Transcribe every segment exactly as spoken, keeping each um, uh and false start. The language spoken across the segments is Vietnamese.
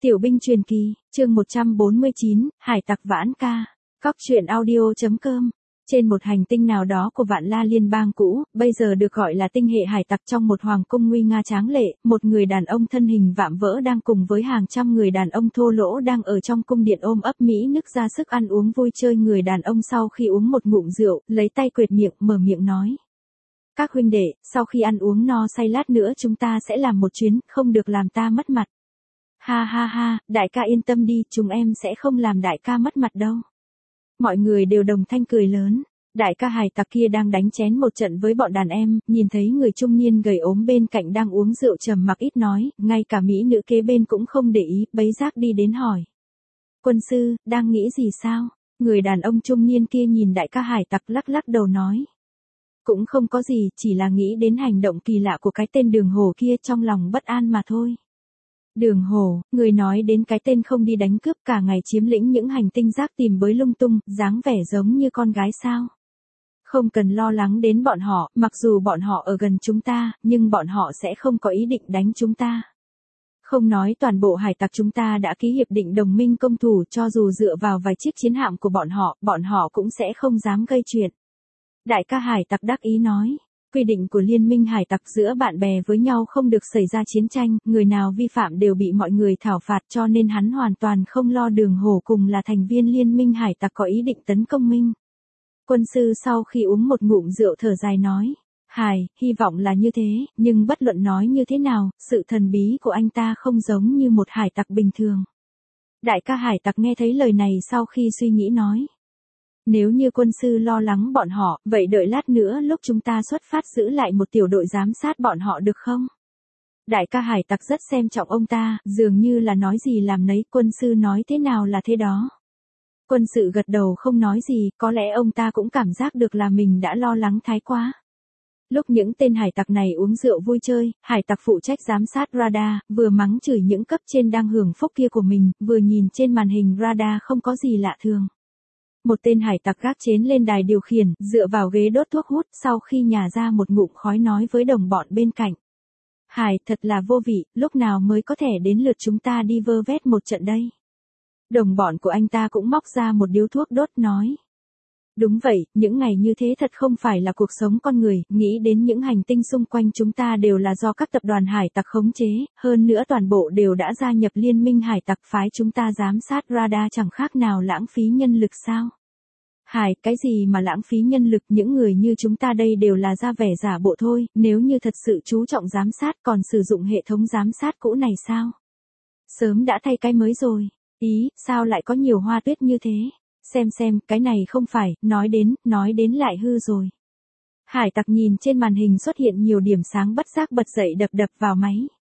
Tiểu binh truyền kỳ, chương một trăm bốn mươi chín, Hải tặc vãn ca. Cóc truyện audio.com. Trên một hành tinh nào đó của Vạn La Liên bang cũ, bây giờ được gọi là tinh hệ hải tặc, trong một hoàng cung nguy nga tráng lệ, một người đàn ông thân hình vạm vỡ đang cùng với hàng trăm người đàn ông thô lỗ đang ở trong cung điện ôm ấp mỹ nức ra sức ăn uống vui chơi. Người đàn ông sau khi uống một ngụm rượu, lấy tay quệt miệng, mở miệng nói: "Các huynh đệ, sau khi ăn uống no say lát nữa chúng ta sẽ làm một chuyến, không được làm ta mất mặt." "Ha ha ha, đại ca yên tâm đi, chúng em sẽ không làm đại ca mất mặt đâu." Mọi người đều đồng thanh cười lớn. Đại ca hải tặc kia đang đánh chén một trận với bọn đàn em, nhìn thấy người trung niên gầy ốm bên cạnh đang uống rượu trầm mặc ít nói, ngay cả mỹ nữ kế bên cũng không để ý, bấy giác đi đến hỏi: "Quân sư, đang nghĩ gì sao?" Người đàn ông trung niên kia nhìn đại ca hải tặc lắc lắc đầu nói: "Cũng không có gì, chỉ là nghĩ đến hành động kỳ lạ của cái tên Đường Hổ kia, trong lòng bất an mà thôi." Đường Hổ, người nói đến cái tên không đi đánh cướp cả ngày chiếm lĩnh những hành tinh rác tìm bới lung tung, dáng vẻ giống như con gái sao? Không cần lo lắng đến bọn họ, mặc dù bọn họ ở gần chúng ta, nhưng bọn họ sẽ không có ý định đánh chúng ta. Không nói toàn bộ hải tặc chúng ta đã ký hiệp định đồng minh công thủ, cho dù dựa vào vài chiếc chiến hạm của bọn họ, bọn họ cũng sẽ không dám gây chuyện. Đại ca hải tặc đắc ý nói: "Quy định của liên minh hải tặc giữa bạn bè với nhau không được xảy ra chiến tranh, người nào vi phạm đều bị mọi người thảo phạt, cho nên hắn hoàn toàn không lo Đường Hổ cùng là thành viên liên minh hải tặc có ý định tấn công minh." Quân sư sau khi uống một ngụm rượu thở dài nói: "Hài, hy vọng là như thế, nhưng bất luận nói như thế nào, sự thần bí của anh ta không giống như một hải tặc bình thường." Đại ca hải tặc nghe thấy lời này sau khi suy nghĩ nói: "Nếu như quân sư lo lắng bọn họ, vậy đợi lát nữa lúc chúng ta xuất phát giữ lại một tiểu đội giám sát bọn họ được không?" Đại ca hải tặc rất xem trọng ông ta, dường như là nói gì làm nấy, quân sư nói thế nào là thế đó. Quân sự gật đầu không nói gì, có lẽ ông ta cũng cảm giác được là mình đã lo lắng thái quá. Lúc những tên hải tặc này uống rượu vui chơi, hải tặc phụ trách giám sát radar, vừa mắng chửi những cấp trên đang hưởng phúc kia của mình, vừa nhìn trên màn hình radar không có gì lạ thường. Một tên hải tặc gác chén lên đài điều khiển, dựa vào ghế đốt thuốc hút, sau khi nhả ra một ngụm khói nói với đồng bọn bên cạnh: "Hải, thật là vô vị, lúc nào mới có thể đến lượt chúng ta đi vơ vét một trận đây?" Đồng bọn của anh ta cũng móc ra một điếu thuốc đốt nói: "Đúng vậy, những ngày như thế thật không phải là cuộc sống con người, nghĩ đến những hành tinh xung quanh chúng ta đều là do các tập đoàn hải tặc khống chế, hơn nữa toàn bộ đều đã gia nhập liên minh hải tặc, phái chúng ta giám sát radar chẳng khác nào lãng phí nhân lực sao?" "Hải, cái gì mà lãng phí nhân lực, những người như chúng ta đây đều là ra vẻ giả bộ thôi, nếu như thật sự chú trọng giám sát còn sử dụng hệ thống giám sát cũ này sao? Sớm đã thay cái mới rồi. Ý, sao lại có nhiều hoa tuyết như thế? Xem xem, cái này không phải, nói đến, nói đến lại hư rồi." Hải tặc nhìn trên màn hình xuất hiện nhiều điểm sáng bất giác bật dậy đập đập vào máy.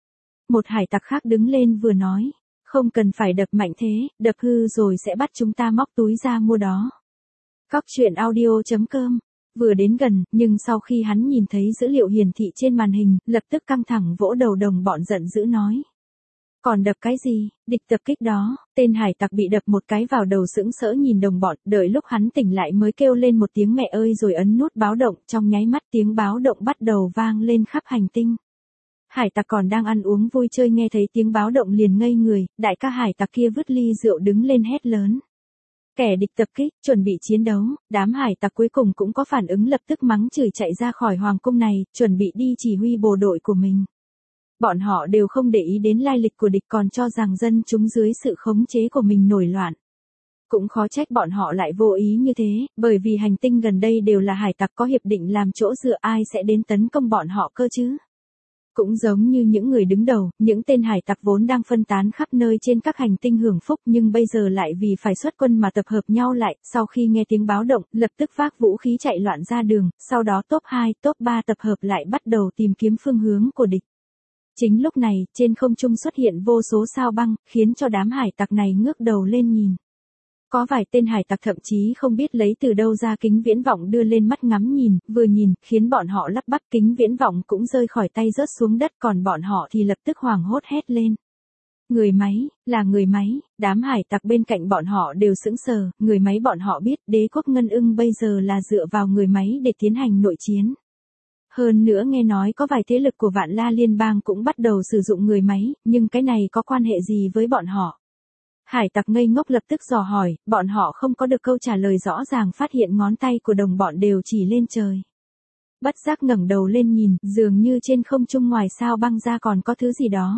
Một hải tặc khác đứng lên vừa nói: "Không cần phải đập mạnh thế, đập hư rồi sẽ bắt chúng ta móc túi ra mua đó." Cóc truyện audio.com. Vừa đến gần, nhưng sau khi hắn nhìn thấy dữ liệu hiển thị trên màn hình, lập tức căng thẳng vỗ đầu, đồng bọn giận dữ nói: "Còn đập cái gì, địch tập kích đó." Tên hải tặc bị đập một cái vào đầu sững sỡ nhìn đồng bọn, đợi lúc hắn tỉnh lại mới kêu lên một tiếng mẹ ơi rồi ấn nút báo động, trong nháy mắt tiếng báo động bắt đầu vang lên khắp hành tinh. Hải tặc còn đang ăn uống vui chơi nghe thấy tiếng báo động liền ngây người, đại ca hải tặc kia vứt ly rượu đứng lên hét lớn: "Kẻ địch tập kích, chuẩn bị chiến đấu." Đám hải tặc cuối cùng cũng có phản ứng, lập tức mắng chửi chạy ra khỏi hoàng cung này, chuẩn bị đi chỉ huy bộ đội của mình. Bọn họ đều không để ý đến lai lịch của địch, còn cho rằng dân chúng dưới sự khống chế của mình nổi loạn. Cũng khó trách bọn họ lại vô ý như thế, bởi vì hành tinh gần đây đều là hải tặc có hiệp định làm chỗ dựa, ai sẽ đến tấn công bọn họ cơ chứ? Cũng giống như những người đứng đầu, những tên hải tặc vốn đang phân tán khắp nơi trên các hành tinh hưởng phúc, nhưng bây giờ lại vì phải xuất quân mà tập hợp nhau lại, sau khi nghe tiếng báo động, lập tức vác vũ khí chạy loạn ra đường, sau đó top hai, top ba tập hợp lại bắt đầu tìm kiếm phương hướng của địch. Chính lúc này, trên không trung xuất hiện vô số sao băng, khiến cho đám hải tặc này ngước đầu lên nhìn. Có vài tên hải tặc thậm chí không biết lấy từ đâu ra kính viễn vọng đưa lên mắt ngắm nhìn, vừa nhìn, khiến bọn họ lắp bắp, kính viễn vọng cũng rơi khỏi tay rớt xuống đất, còn bọn họ thì lập tức hoảng hốt hét lên: "Người máy, là người máy!" Đám hải tặc bên cạnh bọn họ đều sững sờ, người máy bọn họ biết, đế quốc Ngân Ưng bây giờ là dựa vào người máy để tiến hành nội chiến. Hơn nữa nghe nói có vài thế lực của Vạn La Liên bang cũng bắt đầu sử dụng người máy, nhưng cái này có quan hệ gì với bọn họ? Hải tặc ngây ngốc lập tức dò hỏi, bọn họ không có được câu trả lời rõ ràng, phát hiện ngón tay của đồng bọn đều chỉ lên trời. Bất giác ngẩng đầu lên nhìn, dường như trên không trung ngoài sao băng ra còn có thứ gì đó.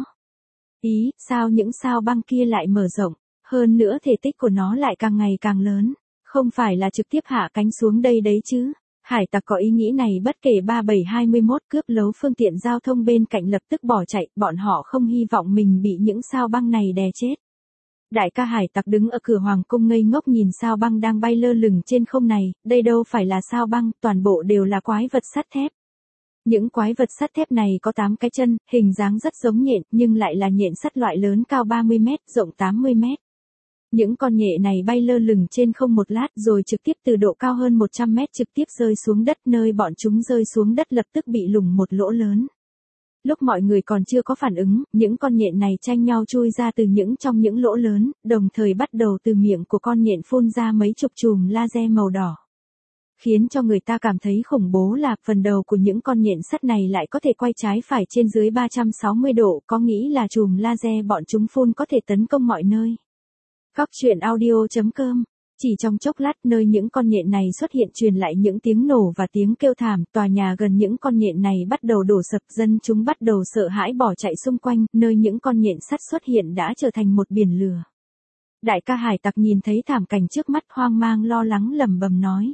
Ý, sao những sao băng kia lại mở rộng, hơn nữa thể tích của nó lại càng ngày càng lớn, không phải là trực tiếp hạ cánh xuống đây đấy chứ? Hải tặc có ý nghĩ này bất kể ba bảy hai mốt cướp lấu phương tiện giao thông bên cạnh lập tức bỏ chạy, bọn họ không hy vọng mình bị những sao băng này đè chết. Đại ca hải tặc đứng ở cửa hoàng cung ngây ngốc nhìn sao băng đang bay lơ lửng trên không này, đây đâu phải là sao băng, toàn bộ đều là quái vật sắt thép. Những quái vật sắt thép này có tám cái chân, hình dáng rất giống nhện, nhưng lại là nhện sắt loại lớn cao ba mươi mét, rộng tám mươi mét. Những con nhện này bay lơ lửng trên không một lát rồi trực tiếp từ độ cao hơn một trăm mét trực tiếp rơi xuống đất, nơi bọn chúng rơi xuống đất lập tức bị lủng một lỗ lớn. Lúc mọi người còn chưa có phản ứng, những con nhện này tranh nhau chui ra từ những trong những lỗ lớn, đồng thời bắt đầu từ miệng của con nhện phun ra mấy chục chùm laser màu đỏ. Khiến cho người ta cảm thấy khủng bố là phần đầu của những con nhện sắt này lại có thể quay trái phải trên dưới ba trăm sáu mươi độ, có nghĩ là chùm laser bọn chúng phun có thể tấn công mọi nơi. Góc truyện audio chấm com. Chỉ trong chốc lát, nơi những con nhện này xuất hiện truyền lại những tiếng nổ và tiếng kêu thảm, tòa nhà gần những con nhện này bắt đầu đổ sập, dân chúng bắt đầu sợ hãi bỏ chạy xung quanh, nơi những con nhện sắt xuất hiện đã trở thành một biển lửa. Đại ca hải tặc nhìn thấy thảm cảnh trước mắt hoang mang lo lắng lẩm bẩm nói.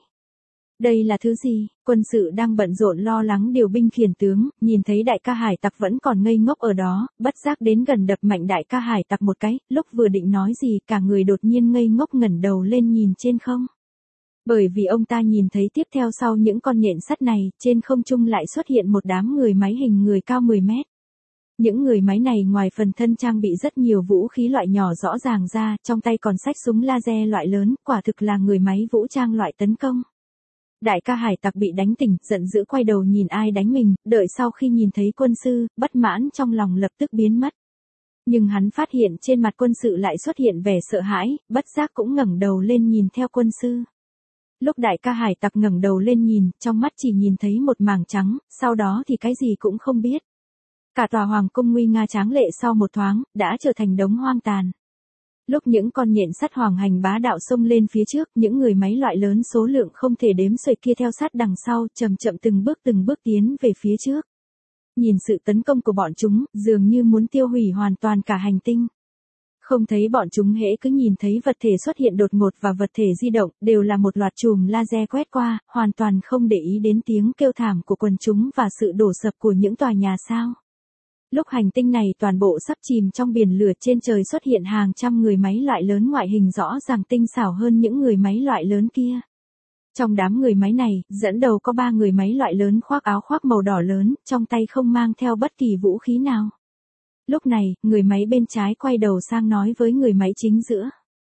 Đây là thứ gì? Quân sự đang bận rộn lo lắng điều binh khiển tướng, nhìn thấy đại ca hải tặc vẫn còn ngây ngốc ở đó, bất giác đến gần đập mạnh đại ca hải tặc một cái, lúc vừa định nói gì cả người đột nhiên ngây ngốc ngẩng đầu lên nhìn trên không. Bởi vì ông ta nhìn thấy tiếp theo sau những con nhện sắt này, trên không trung lại xuất hiện một đám người máy hình người cao mười mét. Những người máy này ngoài phần thân trang bị rất nhiều vũ khí loại nhỏ rõ ràng ra, trong tay còn xách súng laser loại lớn, quả thực là người máy vũ trang loại tấn công. Đại ca hải tặc bị đánh tỉnh, giận dữ quay đầu nhìn ai đánh mình, đợi sau khi nhìn thấy quân sư, bất mãn trong lòng lập tức biến mất. Nhưng hắn phát hiện trên mặt quân sự lại xuất hiện vẻ sợ hãi, bất giác cũng ngẩng đầu lên nhìn theo quân sư. Lúc đại ca hải tặc ngẩng đầu lên nhìn, trong mắt chỉ nhìn thấy một mảng trắng, sau đó thì cái gì cũng không biết. Cả tòa hoàng cung nguy nga tráng lệ sau một thoáng, đã trở thành đống hoang tàn. Lúc những con nhện sắt hoàng hành bá đạo xông lên phía trước, những người máy loại lớn số lượng không thể đếm xuể kia theo sát đằng sau, chậm chậm từng bước từng bước tiến về phía trước. Nhìn sự tấn công của bọn chúng, dường như muốn tiêu hủy hoàn toàn cả hành tinh. Không thấy bọn chúng hễ cứ nhìn thấy vật thể xuất hiện đột ngột và vật thể di động, đều là một loạt chùm laser quét qua, hoàn toàn không để ý đến tiếng kêu thảm của quần chúng và sự đổ sập của những tòa nhà sao. Lúc hành tinh này toàn bộ sắp chìm trong biển lửa, trên trời xuất hiện hàng trăm người máy loại lớn ngoại hình rõ ràng tinh xảo hơn những người máy loại lớn kia. Trong đám người máy này, dẫn đầu có ba người máy loại lớn khoác áo khoác màu đỏ lớn, trong tay không mang theo bất kỳ vũ khí nào. Lúc này, người máy bên trái quay đầu sang nói với người máy chính giữa.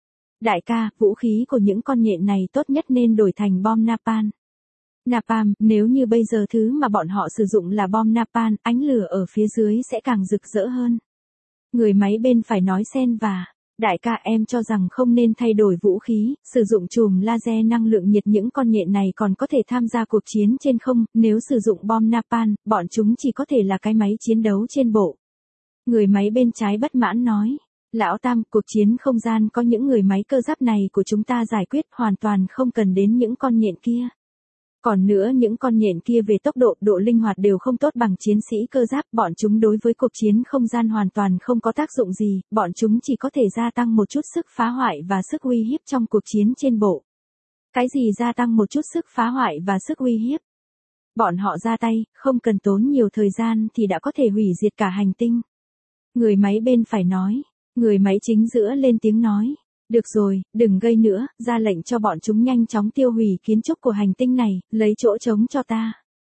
Đại ca, vũ khí của những con nhện này tốt nhất nên đổi thành bom napalm. Napalm, nếu như bây giờ thứ mà bọn họ sử dụng là bom napalm, ánh lửa ở phía dưới sẽ càng rực rỡ hơn. Người máy bên phải nói xen và, đại ca em cho rằng không nên thay đổi vũ khí, sử dụng chùm laser năng lượng nhiệt, những con nhện này còn có thể tham gia cuộc chiến trên không, nếu sử dụng bom napalm, bọn chúng chỉ có thể là cái máy chiến đấu trên bộ. Người máy bên trái bất mãn nói, lão Tam, cuộc chiến không gian có những người máy cơ giáp này của chúng ta giải quyết, hoàn toàn không cần đến những con nhện kia. Còn nữa, những con nhện kia về tốc độ, độ linh hoạt đều không tốt bằng chiến sĩ cơ giáp, bọn chúng đối với cuộc chiến không gian hoàn toàn không có tác dụng gì, bọn chúng chỉ có thể gia tăng một chút sức phá hoại và sức uy hiếp trong cuộc chiến trên bộ. Cái gì gia tăng một chút sức phá hoại và sức uy hiếp? Bọn họ ra tay, không cần tốn nhiều thời gian thì đã có thể hủy diệt cả hành tinh. Người máy bên phải nói, người máy chính giữa lên tiếng nói. Được rồi, đừng gây nữa, ra lệnh cho bọn chúng nhanh chóng tiêu hủy kiến trúc của hành tinh này, lấy chỗ trống cho ta.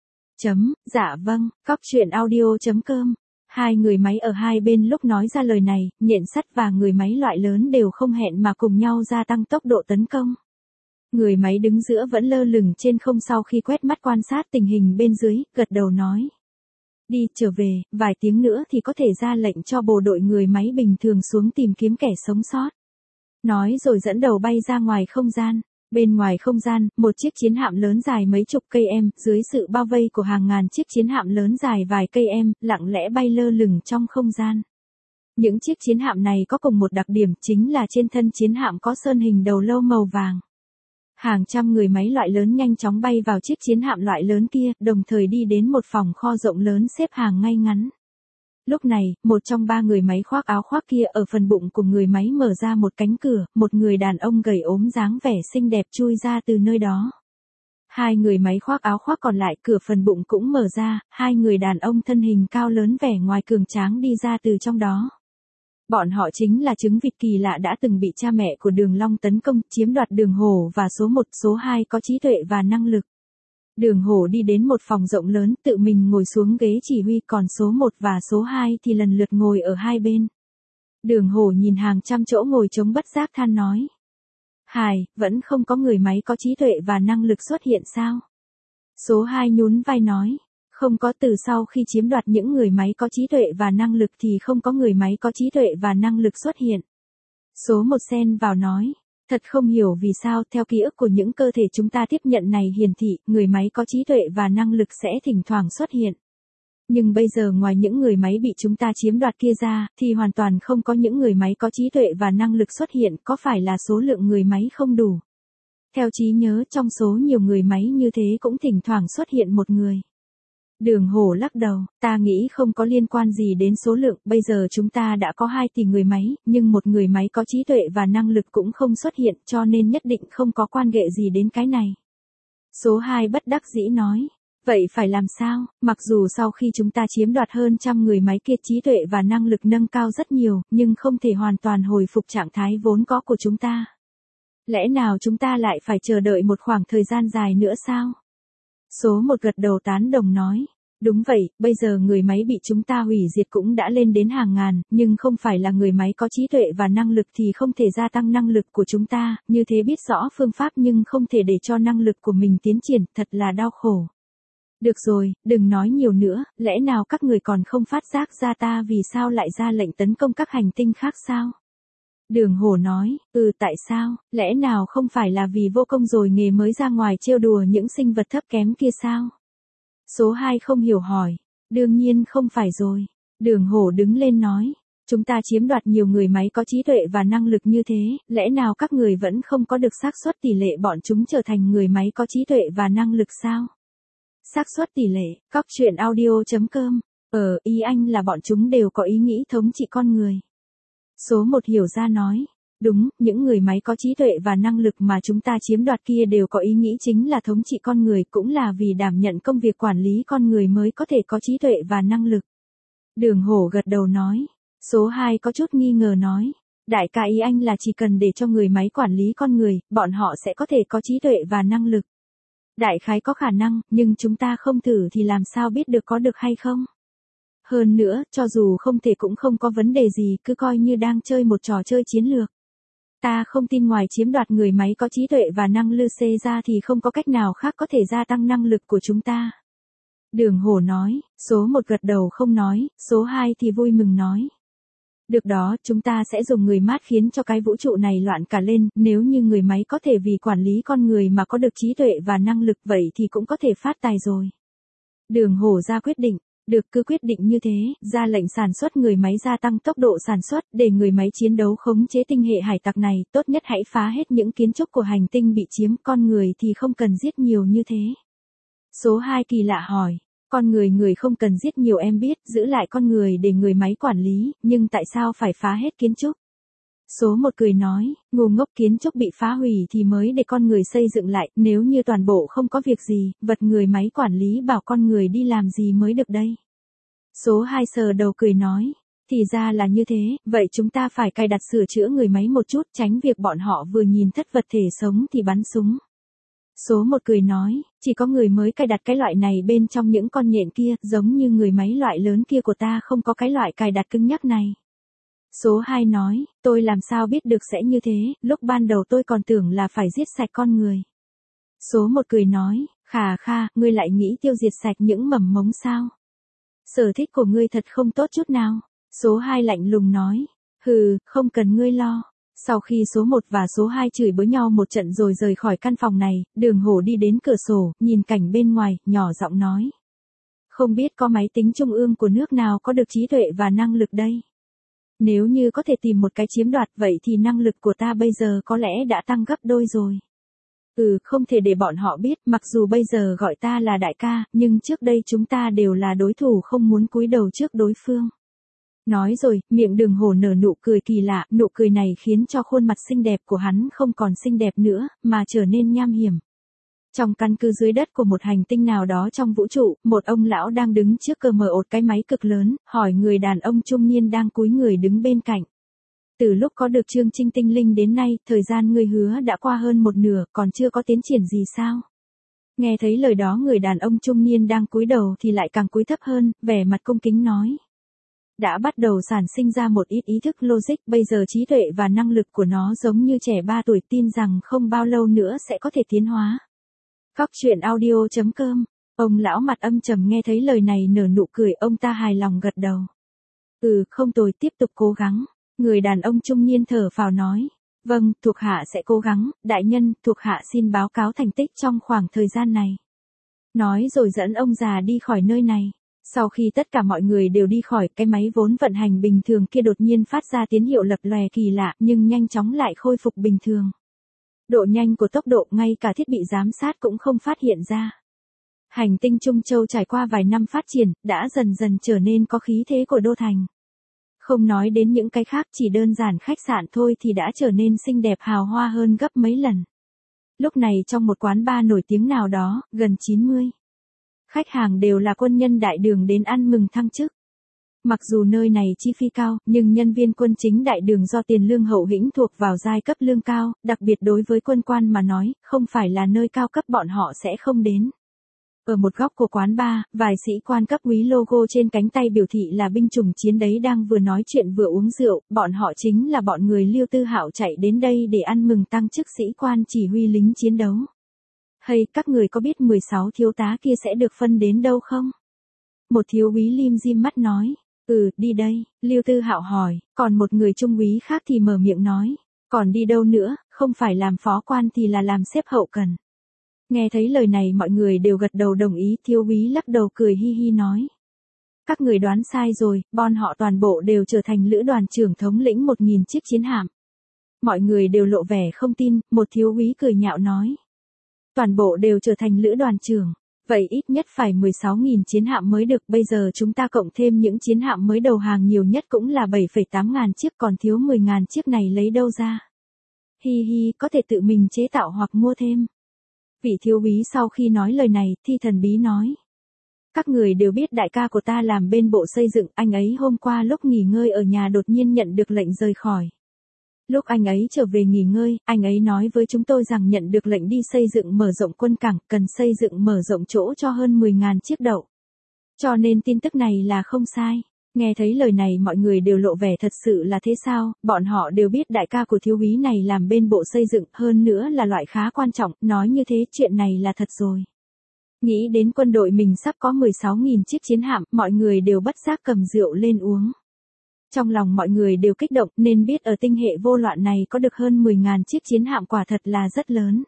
Chấm, dạ vâng, góc truyện audio chấm com. Hai người máy ở hai bên lúc nói ra lời này, nhện sắt và người máy loại lớn đều không hẹn mà cùng nhau gia tăng tốc độ tấn công. Người máy đứng giữa vẫn lơ lửng trên không, sau khi quét mắt quan sát tình hình bên dưới, gật đầu nói. Đi, trở về, vài tiếng nữa thì có thể ra lệnh cho bộ đội người máy bình thường xuống tìm kiếm kẻ sống sót. Nói rồi dẫn đầu bay ra ngoài không gian. Bên ngoài không gian, một chiếc chiến hạm lớn dài mấy chục cây em, dưới sự bao vây của hàng ngàn chiếc chiến hạm lớn dài vài cây em, lặng lẽ bay lơ lửng trong không gian. Những chiếc chiến hạm này có cùng một đặc điểm chính là trên thân chiến hạm có sơn hình đầu lâu màu vàng. Hàng trăm người máy loại lớn nhanh chóng bay vào chiếc chiến hạm loại lớn kia, đồng thời đi đến một phòng kho rộng lớn xếp hàng ngay ngắn. Lúc này, một trong ba người máy khoác áo khoác kia ở phần bụng của người máy mở ra một cánh cửa, một người đàn ông gầy ốm dáng vẻ xinh đẹp chui ra từ nơi đó. Hai người máy khoác áo khoác còn lại cửa phần bụng cũng mở ra, hai người đàn ông thân hình cao lớn vẻ ngoài cường tráng đi ra từ trong đó. Bọn họ chính là trứng vịt kỳ lạ đã từng bị cha mẹ của Đường Long tấn công, chiếm đoạt Đường Hổ và số một, số hai có trí tuệ và năng lực. Đường Hổ đi đến một phòng rộng lớn, tự mình ngồi xuống ghế chỉ huy, còn số một và số hai thì lần lượt ngồi ở hai bên. Đường Hổ nhìn hàng trăm chỗ ngồi trống bất giác than nói. Hài, vẫn không có người máy có trí tuệ và năng lực xuất hiện sao? Số hai nhún vai nói. Không có, từ sau khi chiếm đoạt những người máy có trí tuệ và năng lực thì không có người máy có trí tuệ và năng lực xuất hiện. Số một xen vào nói. Thật không hiểu vì sao, theo ký ức của những cơ thể chúng ta tiếp nhận này hiển thị, người máy có trí tuệ và năng lực sẽ thỉnh thoảng xuất hiện. Nhưng bây giờ ngoài những người máy bị chúng ta chiếm đoạt kia ra, thì hoàn toàn không có những người máy có trí tuệ và năng lực xuất hiện, có phải là số lượng người máy không đủ? Theo trí nhớ, trong số nhiều người máy như thế cũng thỉnh thoảng xuất hiện một người. Đường Hổ lắc đầu, ta nghĩ không có liên quan gì đến số lượng, bây giờ chúng ta đã có hai tỷ người máy, nhưng một người máy có trí tuệ và năng lực cũng không xuất hiện, cho nên nhất định không có quan hệ gì đến cái này. Số hai bất đắc dĩ nói, vậy phải làm sao, mặc dù sau khi chúng ta chiếm đoạt hơn trăm người máy kia trí tuệ và năng lực nâng cao rất nhiều, nhưng không thể hoàn toàn hồi phục trạng thái vốn có của chúng ta. Lẽ nào chúng ta lại phải chờ đợi một khoảng thời gian dài nữa sao? Số một gật đầu tán đồng nói, đúng vậy, bây giờ người máy bị chúng ta hủy diệt cũng đã lên đến hàng ngàn, nhưng không phải là người máy có trí tuệ và năng lực thì không thể gia tăng năng lực của chúng ta, như thế biết rõ phương pháp nhưng không thể để cho năng lực của mình tiến triển, thật là đau khổ. Được rồi, đừng nói nhiều nữa, lẽ nào các người còn không phát giác ra ta vì sao lại ra lệnh tấn công các hành tinh khác sao? Đường Hổ nói, ừ tại sao, lẽ nào không phải là vì vô công rồi nghề mới ra ngoài trêu đùa những sinh vật thấp kém kia sao? Số hai không hiểu hỏi, đương nhiên không phải rồi. Đường Hổ đứng lên nói, chúng ta chiếm đoạt nhiều người máy có trí tuệ và năng lực như thế, lẽ nào các người vẫn không có được xác suất tỷ lệ bọn chúng trở thành người máy có trí tuệ và năng lực sao? Xác suất tỷ lệ, cóc truyện audio chấm com, ờ, ý anh là bọn chúng đều có ý nghĩ thống trị con người. Số một hiểu ra nói, đúng, những người máy có trí tuệ và năng lực mà chúng ta chiếm đoạt kia đều có ý nghĩ chính là thống trị con người, cũng là vì đảm nhận công việc quản lý con người mới có thể có trí tuệ và năng lực. Đường Hổ gật đầu nói, số hai có chút nghi ngờ nói, đại ca ý anh là chỉ cần để cho người máy quản lý con người, bọn họ sẽ có thể có trí tuệ và năng lực. Đại khái có khả năng, nhưng chúng ta không thử thì làm sao biết được có được hay không? Hơn nữa, cho dù không thể cũng không có vấn đề gì, cứ coi như đang chơi một trò chơi chiến lược. Ta không tin ngoài chiếm đoạt người máy có trí tuệ và năng lực ra thì không có cách nào khác có thể gia tăng năng lực của chúng ta. Đường Hổ nói, số một gật đầu không nói, số hai thì vui mừng nói. Được đó, chúng ta sẽ dùng người mát khiến cho cái vũ trụ này loạn cả lên, nếu như người máy có thể vì quản lý con người mà có được trí tuệ và năng lực vậy thì cũng có thể phát tài rồi. Đường Hổ ra quyết định. Được, cứ quyết định như thế, ra lệnh sản xuất người máy gia tăng tốc độ sản xuất, để người máy chiến đấu khống chế tinh hệ hải tặc này, tốt nhất hãy phá hết những kiến trúc của hành tinh bị chiếm, con người thì không cần giết nhiều như thế. Số hai kỳ lạ hỏi, con người người không cần giết nhiều em biết, giữ lại con người để người máy quản lý, nhưng tại sao phải phá hết kiến trúc? Số một cười nói, ngu ngốc, kiến trúc bị phá hủy thì mới để con người xây dựng lại, nếu như toàn bộ không có việc gì, vật người máy quản lý bảo con người đi làm gì mới được đây. Số hai sờ đầu cười nói, thì ra là như thế, vậy chúng ta phải cài đặt sửa chữa người máy một chút, tránh việc bọn họ vừa nhìn thất vật thể sống thì bắn súng. Số một cười nói, chỉ có người mới cài đặt cái loại này bên trong những con nhện kia, giống như người máy loại lớn kia của ta không có cái loại cài đặt cứng nhắc này. Số hai nói, tôi làm sao biết được sẽ như thế, lúc ban đầu tôi còn tưởng là phải giết sạch con người. Số một cười nói, khà kha, ngươi lại nghĩ tiêu diệt sạch những mầm mống sao? Sở thích của ngươi thật không tốt chút nào. Số hai lạnh lùng nói, hừ, không cần ngươi lo. Sau khi số một và số hai chửi bới nhau một trận rồi rời khỏi căn phòng này, Đường Hổ đi đến cửa sổ, nhìn cảnh bên ngoài, nhỏ giọng nói. Không biết có máy tính trung ương của nước nào có được trí tuệ và năng lực đây? Nếu như có thể tìm một cái chiếm đoạt vậy thì năng lực của ta bây giờ có lẽ đã tăng gấp đôi rồi. Ừ, không thể để bọn họ biết, mặc dù bây giờ gọi ta là đại ca, nhưng trước đây chúng ta đều là đối thủ không muốn cúi đầu trước đối phương. Nói rồi, miệng Đường Hổ nở nụ cười kỳ lạ, nụ cười này khiến cho khuôn mặt xinh đẹp của hắn không còn xinh đẹp nữa, mà trở nên nham hiểm. Trong căn cứ dưới đất của một hành tinh nào đó trong vũ trụ, một ông lão đang đứng trước cờ mở ột cái máy cực lớn, hỏi người đàn ông trung niên đang cúi người đứng bên cạnh. Từ lúc có được chương trình tinh linh đến nay, thời gian ngươi hứa đã qua hơn một nửa, còn chưa có tiến triển gì sao? Nghe thấy lời đó người đàn ông trung niên đang cúi đầu thì lại càng cúi thấp hơn, vẻ mặt cung kính nói. Đã bắt đầu sản sinh ra một ít ý thức logic, bây giờ trí tuệ và năng lực của nó giống như trẻ ba tuổi, tin rằng không bao lâu nữa sẽ có thể tiến hóa. Góc truyện audio chấm com. Ông lão mặt âm trầm nghe thấy lời này nở nụ cười, ông ta hài lòng gật đầu. Ừ, không tồi, tiếp tục cố gắng. Người đàn ông trung niên thở phào nói. Vâng, thuộc hạ sẽ cố gắng, đại nhân, thuộc hạ xin báo cáo thành tích trong khoảng thời gian này. Nói rồi dẫn ông già đi khỏi nơi này. Sau khi tất cả mọi người đều đi khỏi, cái máy vốn vận hành bình thường kia đột nhiên phát ra tín hiệu lập lòe kỳ lạ, nhưng nhanh chóng lại khôi phục bình thường. Độ nhanh của tốc độ ngay cả thiết bị giám sát cũng không phát hiện ra. Hành tinh Trung Châu trải qua vài năm phát triển, đã dần dần trở nên có khí thế của đô thành. Không nói đến những cái khác, chỉ đơn giản khách sạn thôi thì đã trở nên xinh đẹp hào hoa hơn gấp mấy lần. Lúc này trong một quán bar nổi tiếng nào đó, gần chín mươi khách hàng đều là quân nhân đại đường đến ăn mừng thăng chức. Mặc dù nơi này chi phí cao, nhưng nhân viên quân chính đại đường do tiền lương hậu hĩnh thuộc vào giai cấp lương cao, đặc biệt đối với quân quan mà nói, không phải là nơi cao cấp bọn họ sẽ không đến. Ở một góc của quán bar, vài sĩ quan cấp úy logo trên cánh tay biểu thị là binh chủng chiến đấy đang vừa nói chuyện vừa uống rượu, bọn họ chính là bọn người Liêu Tư Hạo chạy đến đây để ăn mừng tăng chức sĩ quan chỉ huy lính chiến đấu. Hay, các người có biết mười sáu thiếu tá kia sẽ được phân đến đâu không? Một thiếu úy lim dim mắt nói. Ừ, đi đây, Liêu Tư Hạo hỏi, còn một người trung úy khác thì mở miệng nói. Còn đi đâu nữa, không phải làm phó quan thì là làm xếp hậu cần. Nghe thấy lời này mọi người đều gật đầu đồng ý, thiếu úy lắc đầu cười hi hi nói. Các người đoán sai rồi, bọn họ toàn bộ đều trở thành lữ đoàn trưởng thống lĩnh một nghìn chiếc chiến hạm. Mọi người đều lộ vẻ không tin, một thiếu úy cười nhạo nói. Toàn bộ đều trở thành lữ đoàn trưởng. Vậy ít nhất phải mười sáu nghìn chiến hạm mới được, bây giờ chúng ta cộng thêm những chiến hạm mới đầu hàng nhiều nhất cũng là bảy phẩy tám ngàn chiếc, còn thiếu mười ngàn chiếc này lấy đâu ra? Hi hi, có thể tự mình chế tạo hoặc mua thêm. Vị thiếu úy sau khi nói lời này, thì thần bí nói. Các người đều biết đại ca của ta làm bên bộ xây dựng, anh ấy hôm qua lúc nghỉ ngơi ở nhà đột nhiên nhận được lệnh rời khỏi. Lúc anh ấy trở về nghỉ ngơi, anh ấy nói với chúng tôi rằng nhận được lệnh đi xây dựng mở rộng quân cảng, cần xây dựng mở rộng chỗ cho hơn mười ngàn chiếc đậu. Cho nên tin tức này là không sai. Nghe thấy lời này mọi người đều lộ vẻ thật sự là thế sao, bọn họ đều biết đại ca của thiếu úy này làm bên bộ xây dựng, hơn nữa là loại khá quan trọng, nói như thế chuyện này là thật rồi. Nghĩ đến quân đội mình sắp có mười sáu nghìn chiếc chiến hạm, mọi người đều bất giác cầm rượu lên uống. Trong lòng mọi người đều kích động, nên biết ở tinh hệ vô loạn này có được hơn mười ngàn chiếc chiến hạm quả thật là rất lớn.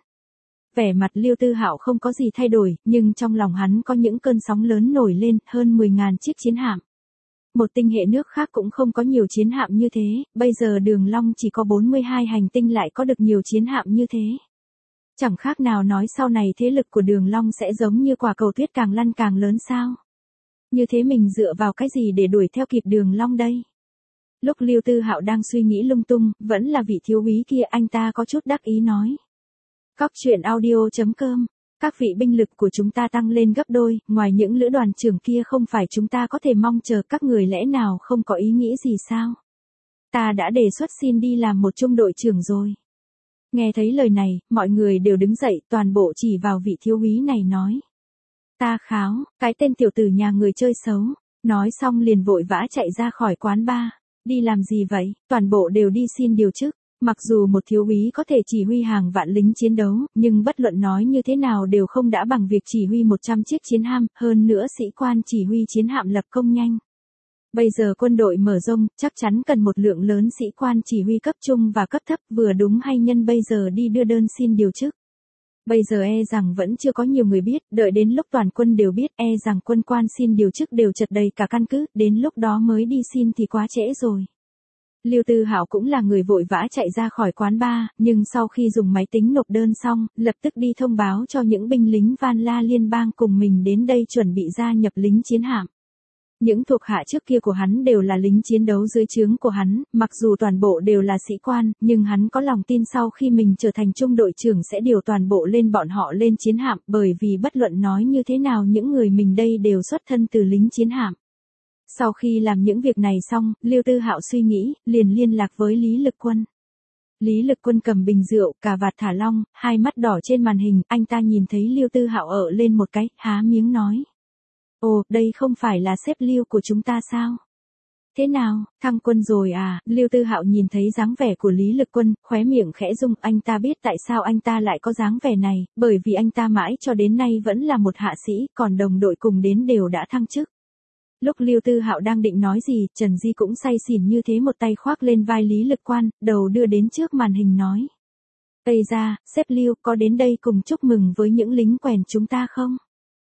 Vẻ mặt Liêu Tư Hạo không có gì thay đổi, nhưng trong lòng hắn có những cơn sóng lớn nổi lên, hơn mười ngàn chiếc chiến hạm. Một tinh hệ nước khác cũng không có nhiều chiến hạm như thế, bây giờ Đường Long chỉ có bốn mươi hai hành tinh lại có được nhiều chiến hạm như thế. Chẳng khác nào nói sau này thế lực của Đường Long sẽ giống như quả cầu tuyết càng lăn càng lớn sao. Như thế mình dựa vào cái gì để đuổi theo kịp Đường Long đây? Lúc Liêu Tư Hạo đang suy nghĩ lung tung, vẫn là vị thiếu úy kia, anh ta có chút đắc ý nói. Góc truyện audio chấm com. Các vị binh lực của chúng ta tăng lên gấp đôi, ngoài những lữ đoàn trưởng kia không phải chúng ta có thể mong chờ, các người lẽ nào không có ý nghĩ gì sao? Ta đã đề xuất xin đi làm một trung đội trưởng rồi. Nghe thấy lời này, mọi người đều đứng dậy, toàn bộ chỉ vào vị thiếu úy này nói. Ta kháo, cái tên tiểu tử nhà người chơi xấu. Nói xong liền vội vã chạy ra khỏi quán bar. Đi làm gì vậy? Toàn bộ đều đi xin điều chức. Mặc dù một thiếu úy có thể chỉ huy hàng vạn lính chiến đấu, nhưng bất luận nói như thế nào đều không đã bằng việc chỉ huy một trăm chiếc chiến hạm, hơn nữa sĩ quan chỉ huy chiến hạm lập công nhanh. Bây giờ quân đội mở rông, chắc chắn cần một lượng lớn sĩ quan chỉ huy cấp trung và cấp thấp, vừa đúng hay nhân bây giờ đi đưa đơn xin điều chức. Bây giờ e rằng vẫn chưa có nhiều người biết, đợi đến lúc toàn quân đều biết, e rằng quân quan xin điều chức đều chật đầy cả căn cứ, đến lúc đó mới đi xin thì quá trễ rồi. Lưu Tư Hạo cũng là người vội vã chạy ra khỏi quán bar, nhưng sau khi dùng máy tính nộp đơn xong, lập tức đi thông báo cho những binh lính Van La Liên bang cùng mình đến đây chuẩn bị gia nhập lính chiến hạm. Những thuộc hạ trước kia của hắn đều là lính chiến đấu dưới trướng của hắn, mặc dù toàn bộ đều là sĩ quan, nhưng hắn có lòng tin sau khi mình trở thành trung đội trưởng sẽ điều toàn bộ lên bọn họ lên chiến hạm, bởi vì bất luận nói như thế nào những người mình đây đều xuất thân từ lính chiến hạm. Sau khi làm những việc này xong, Lưu Tư Hạo suy nghĩ, liền liên lạc với Lý Lực Quân. Lý Lực Quân cầm bình rượu, cà vạt thả long, hai mắt đỏ trên màn hình, anh ta nhìn thấy Lưu Tư Hạo ở lên một cái, há miếng nói. Ồ, đây không phải là sếp Lưu của chúng ta sao? Thế nào, thăng quân rồi à? Lưu Tư Hạo nhìn thấy dáng vẻ của Lý Lực Quân, khóe miệng khẽ rung, anh ta biết tại sao anh ta lại có dáng vẻ này, bởi vì anh ta mãi cho đến nay vẫn là một hạ sĩ, còn đồng đội cùng đến đều đã thăng chức. Lúc Lưu Tư Hạo đang định nói gì, Trần Di cũng say xỉn như thế một tay khoác lên vai Lý Lực Quan, đầu đưa đến trước màn hình nói. Ây ra, sếp Lưu có đến đây cùng chúc mừng với những lính quèn chúng ta không?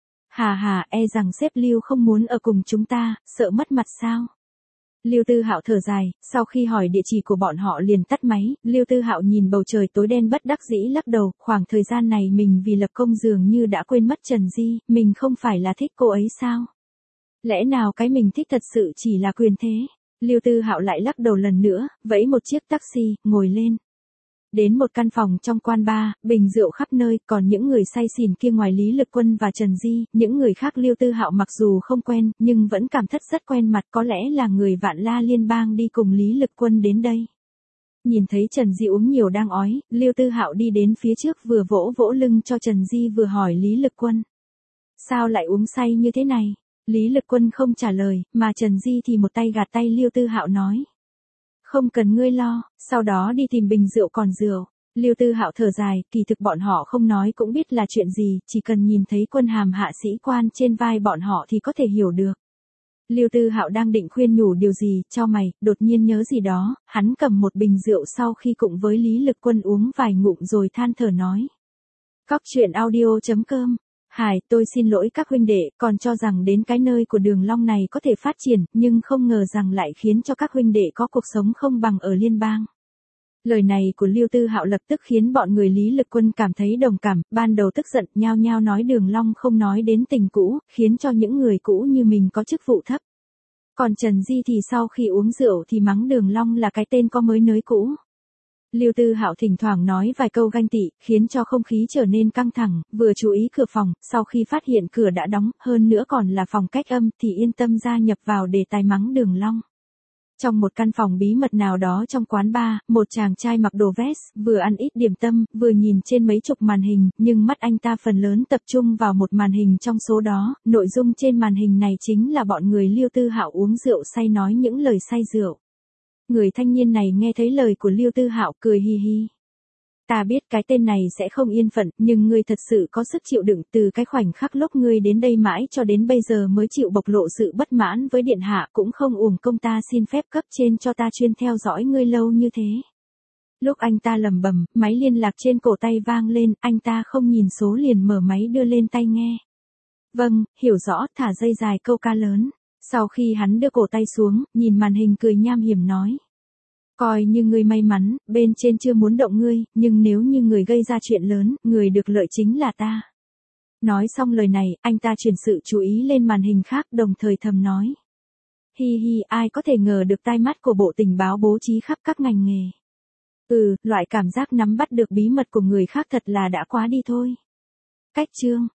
Hà hà, e rằng sếp Lưu không muốn ở cùng chúng ta, sợ mất mặt sao? Lưu Tư Hạo thở dài, sau khi hỏi địa chỉ của bọn họ liền tắt máy, Lưu Tư Hạo nhìn bầu trời tối đen bất đắc dĩ lắc đầu, khoảng thời gian này mình vì lập công dường như đã quên mất Trần Di, mình không phải là thích cô ấy sao? Lẽ nào cái mình thích thật sự chỉ là quyền thế? Lưu Tư Hạo lại lắc đầu lần nữa, vẫy một chiếc taxi, ngồi lên. Đến một căn phòng trong quán bar, bình rượu khắp nơi, còn những người say xỉn kia ngoài Lý Lực Quân và Trần Di, những người khác Lưu Tư Hạo mặc dù không quen, nhưng vẫn cảm thấy rất quen mặt, có lẽ là người Vạn La Liên bang đi cùng Lý Lực Quân đến đây. Nhìn thấy Trần Di uống nhiều đang ói, Lưu Tư Hạo đi đến phía trước vừa vỗ vỗ lưng cho Trần Di vừa hỏi Lý Lực Quân. Sao lại uống say như thế này? Lý Lực Quân không trả lời, mà Trần Di thì một tay gạt tay Lưu Tư Hạo nói. Không cần ngươi lo, sau đó đi tìm bình rượu còn rượu. Lưu Tư Hạo thở dài, kỳ thực bọn họ không nói cũng biết là chuyện gì, chỉ cần nhìn thấy quân hàm hạ sĩ quan trên vai bọn họ thì có thể hiểu được. Lưu Tư Hạo đang định khuyên nhủ điều gì, cho mày, đột nhiên nhớ gì đó, hắn cầm một bình rượu sau khi cùng với Lý Lực Quân uống vài ngụm rồi than thở nói. Cóc truyện audio chấm com. Hải, tôi xin lỗi các huynh đệ, còn cho rằng đến cái nơi của Đường Long này có thể phát triển, nhưng không ngờ rằng lại khiến cho các huynh đệ có cuộc sống không bằng ở liên bang. Lời này của Lưu Tư Hạo lập tức khiến bọn người Lý Lực Quân cảm thấy đồng cảm, ban đầu tức giận, nhao nhao nói Đường Long không nói đến tình cũ, khiến cho những người cũ như mình có chức vụ thấp. Còn Trần Di thì sau khi uống rượu thì mắng Đường Long là cái tên có mới nới cũ. Lưu Tư Hạo thỉnh thoảng nói vài câu ganh tị, khiến cho không khí trở nên căng thẳng, vừa chú ý cửa phòng, sau khi phát hiện cửa đã đóng, hơn nữa còn là phòng cách âm thì yên tâm gia nhập vào để tài mắng Đường Long. Trong một căn phòng bí mật nào đó trong quán bar, một chàng trai mặc đồ vest, vừa ăn ít điểm tâm, vừa nhìn trên mấy chục màn hình, nhưng mắt anh ta phần lớn tập trung vào một màn hình trong số đó, nội dung trên màn hình này chính là bọn người Lưu Tư Hạo uống rượu say nói những lời say rượu. Người thanh niên này nghe thấy lời của Lưu Tư Hạo cười hi hi. Ta biết cái tên này sẽ không yên phận, nhưng ngươi thật sự có sức chịu đựng từ cái khoảnh khắc lúc ngươi đến đây mãi cho đến bây giờ mới chịu bộc lộ sự bất mãn với điện hạ, cũng không uổng công ta xin phép cấp trên cho ta chuyên theo dõi ngươi lâu như thế. Lúc anh ta lẩm bẩm, máy liên lạc trên cổ tay vang lên, anh ta không nhìn số liền mở máy đưa lên tay nghe. Vâng, hiểu rõ, thả dây dài câu ca lớn. Sau khi hắn đưa cổ tay xuống, nhìn màn hình cười nham hiểm nói. Coi như ngươi may mắn, bên trên chưa muốn động ngươi, nhưng nếu như người gây ra chuyện lớn, người được lợi chính là ta. Nói xong lời này, anh ta chuyển sự chú ý lên màn hình khác đồng thời thầm nói. Hi hi, ai có thể ngờ được tai mắt của bộ tình báo bố trí khắp các ngành nghề. Ừ, loại cảm giác nắm bắt được bí mật của người khác thật là đã quá đi thôi. Cách chương.